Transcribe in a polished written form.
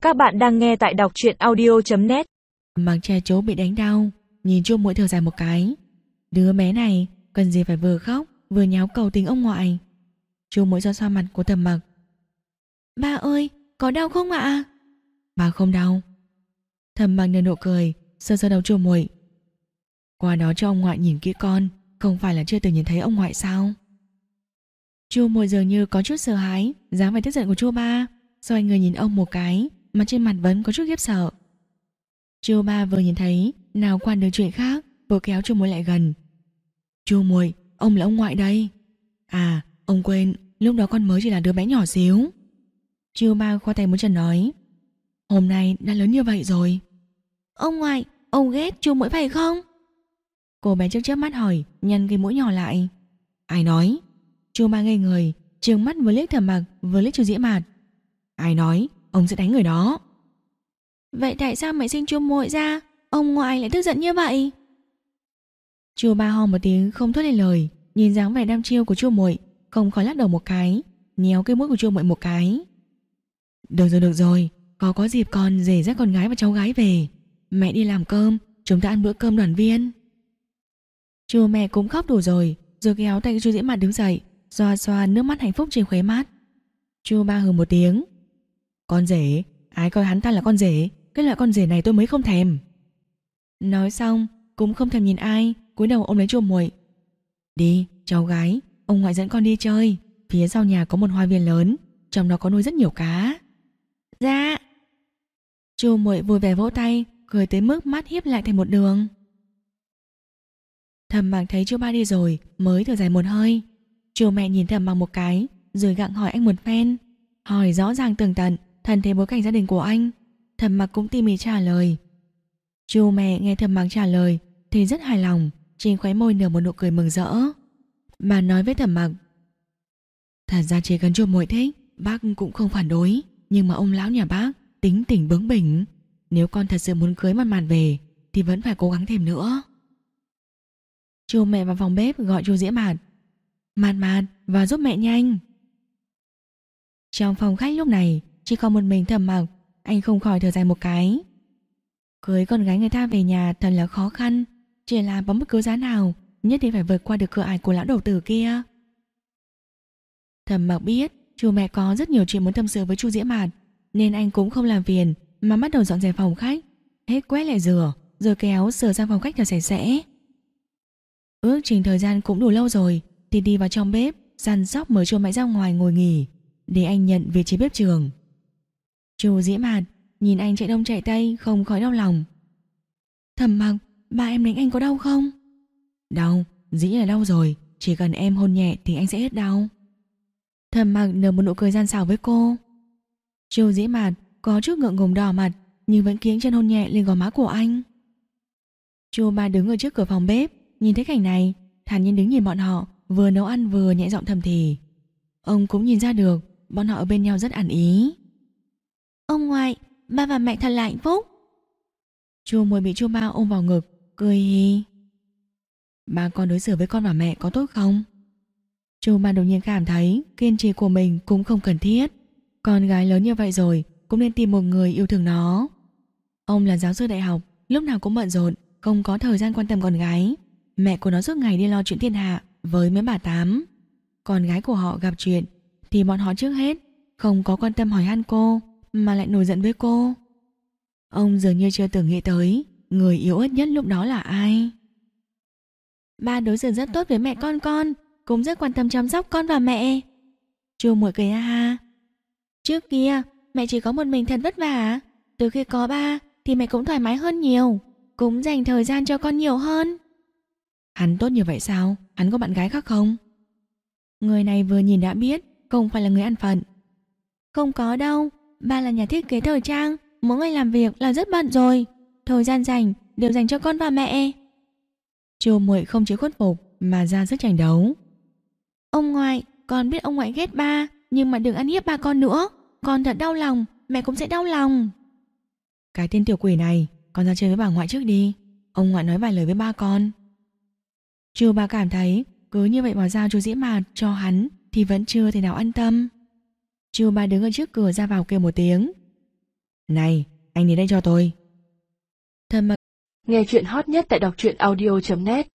Các bạn đang nghe tại đọc truyện audio.net. Mặc che chỗ bị đánh đau, nhìn Chu Muội thở dài một cái. Đứa bé này cần gì phải vừa khóc vừa nháo cầu tình ông ngoại. Chu Muội xoa xoa mặt của Thẩm Mặc. Ba ơi, có đau không ạ? Bà không đau. Thẩm Mặc nở nụ cười, sờ sờ đầu Chu Muội. Qua đó cho ông ngoại nhìn kỹ con, không phải là chưa từng nhìn thấy ông ngoại sao? Chu Muội dường như có chút sợ hãi, dáng vẻ tức giận của Chu Ba, xoay người nhìn ông một cái, mà trên mặt vẫn có chút khiếp sợ. Chu Ba vừa nhìn thấy nào quan được chuyện khác, vừa kéo Chu Muội lại gần. Chu Muội, ông là ông ngoại đây. À, ông quên, lúc đó con mới chỉ là đứa bé nhỏ xíu. Chu Ba khoa tay múa chân nói. Hôm nay đã lớn như vậy rồi. Ông ngoại, ông ghét Chu Muội phải không? Cô bé chớp chớp mắt hỏi, nhăn cái mũi nhỏ lại. Ai nói? Chu Ba ngây người, trừng mắt vừa liếc Thẩm Mặc vừa liếc Chu Dĩ Mạt. Ai nói, ông sẽ đánh người đó. Vậy tại sao mẹ sinh Chu Muội ra, ông ngoại lại tức giận như vậy? Chu Ba ho một tiếng không thốt lên lời, nhìn dáng vẻ đăm chiêu của Chu Muội, không khỏi lắc đầu một cái, nhéo cái mũi của Chu Muội một cái. Được rồi, có dịp con rể dắt con gái và cháu gái về. Mẹ đi làm cơm, chúng ta ăn bữa cơm đoàn viên. Chu mẹ cũng khóc đủ rồi kéo tay Chu Dĩ Mạt đứng dậy, xoa xoa nước mắt hạnh phúc trên khóe mắt. Chu Ba hừ một tiếng. Con rể, ai coi hắn ta là con rể, cái loại con rể này tôi mới không thèm. Nói xong cũng không thèm nhìn ai, cúi đầu ôm lấy Chu Muội. Đi, cháu gái, ông ngoại dẫn con đi chơi. Phía sau nhà có một hoa viên lớn, trong đó có nuôi rất nhiều cá. Dạ. Chu Muội vui vẻ vỗ tay, cười tới mức mắt híp lại thành một đường. Thẩm Mặc thấy Chu Ba đi rồi mới thở dài một hơi. Chu mẹ nhìn Thẩm Mặc một cái, rồi gặng hỏi anh một phen, hỏi rõ ràng tường tận thân thế bối cảnh gia đình của anh. Thẩm Mặc cũng tỉ mỉ trả lời. Chu mẹ nghe Thẩm Mặc trả lời thì rất hài lòng, trên khóe môi nở một nụ cười mừng rỡ. Bà nói với Thẩm Mặc. Thật ra chỉ cần Chu Muội thích, bác cũng không phản đối, nhưng mà ông lão nhà bác tính tình bướng bỉnh, nếu con thật sự muốn cưới Mạt Mạt về thì vẫn phải cố gắng thêm nữa. Chu mẹ vào phòng bếp gọi Chu Dĩ Mạt. Mạt Mạt, vào giúp mẹ nhanh. Trong phòng khách lúc này chỉ còn một mình Thẩm Mặc, anh không khỏi thở dài một cái. Cưới con gái người ta về nhà thật là khó khăn, chỉ là bằng bất cứ giá nào nhất định phải vượt qua được cửa ải của lão đầu tử kia. Thẩm Mặc biết Chu mẹ có rất nhiều chuyện muốn tâm sự với Chu Dĩ Mạt, nên anh cũng không làm phiền mà bắt đầu dọn dẹp phòng khách, hết quét lại rửa, rồi kéo sửa sang phòng khách thật sạch sẽ. Ước chừng thời gian cũng đủ lâu rồi thì đi vào trong bếp, săn sóc mời Chu mẹ ra ngoài ngồi nghỉ để anh nhận vị trí bếp trường. Chu Dĩ Mạt nhìn anh chạy đông chạy tây không khỏi đau lòng. Thẩm Mặc, ba em đánh anh có đau không? Đau, dĩ là đau rồi, chỉ cần em hôn nhẹ thì anh sẽ hết đau. Thẩm Mặc nở một nụ cười gian xảo với cô. Chu Dĩ Mạt có chút ngượng ngùng đỏ mặt, nhưng vẫn kiếng chân hôn nhẹ lên gò má của anh. Chu Ba đứng ở trước cửa phòng bếp, nhìn thấy cảnh này, thản nhiên đứng nhìn bọn họ, vừa nấu ăn vừa nhẹ giọng thầm thì. Ông cũng nhìn ra được bọn họ ở bên nhau rất ăn ý. Ông ngoại, ba và mẹ thật là hạnh phúc. Chu Muội bị Chu Ba ôm vào ngực, cười hi. Ba con đối xử với con và mẹ có tốt không? Chu Ba đột nhiên cảm thấy kiên trì của mình cũng không cần thiết. Con gái lớn như vậy rồi cũng nên tìm một người yêu thương nó. Ông là giáo sư đại học, lúc nào cũng bận rộn, không có thời gian quan tâm con gái. Mẹ của nó suốt ngày đi lo chuyện thiên hạ với mấy bà tám. Con gái của họ gặp chuyện thì bọn họ trước hết không có quan tâm hỏi han cô, mà lại nổi giận với cô. Ông dường như chưa từng nghĩ tới người yếu ớt nhất lúc đó là ai. Ba đối xử rất tốt với mẹ con cũng rất quan tâm chăm sóc con và mẹ. Chu Muội cười ha ha. Trước kia mẹ chỉ có một mình thật vất vả, từ khi có ba thì mẹ cũng thoải mái hơn nhiều, cũng dành thời gian cho con nhiều hơn. Hắn tốt như vậy sao? Hắn có bạn gái khác không? Người này vừa nhìn đã biết không phải là người ăn phận. Không có đâu, ba là nhà thiết kế thời trang, mỗi ngày làm việc là rất bận rồi, thời gian dành đều dành cho con và mẹ. Chu Muội không chịu khuất phục mà ra sức tranh đấu. Ông ngoại, con biết ông ngoại ghét ba, nhưng mà đừng ăn hiếp ba con nữa, con thật đau lòng, mẹ cũng sẽ đau lòng. Cái tên tiểu quỷ này, con ra chơi với bà ngoại trước đi, ông ngoại nói vài lời với ba con. Chu Ba cảm thấy cứ như vậy mà giao Chu Dĩ Mạt cho hắn thì vẫn chưa thể nào an tâm. Chu Ba đứng ở trước cửa ra vào kêu một tiếng. Này, anh đến đây cho tôi. Thầm mặc Nghe chuyện hot nhất tại đọc truyện audio.net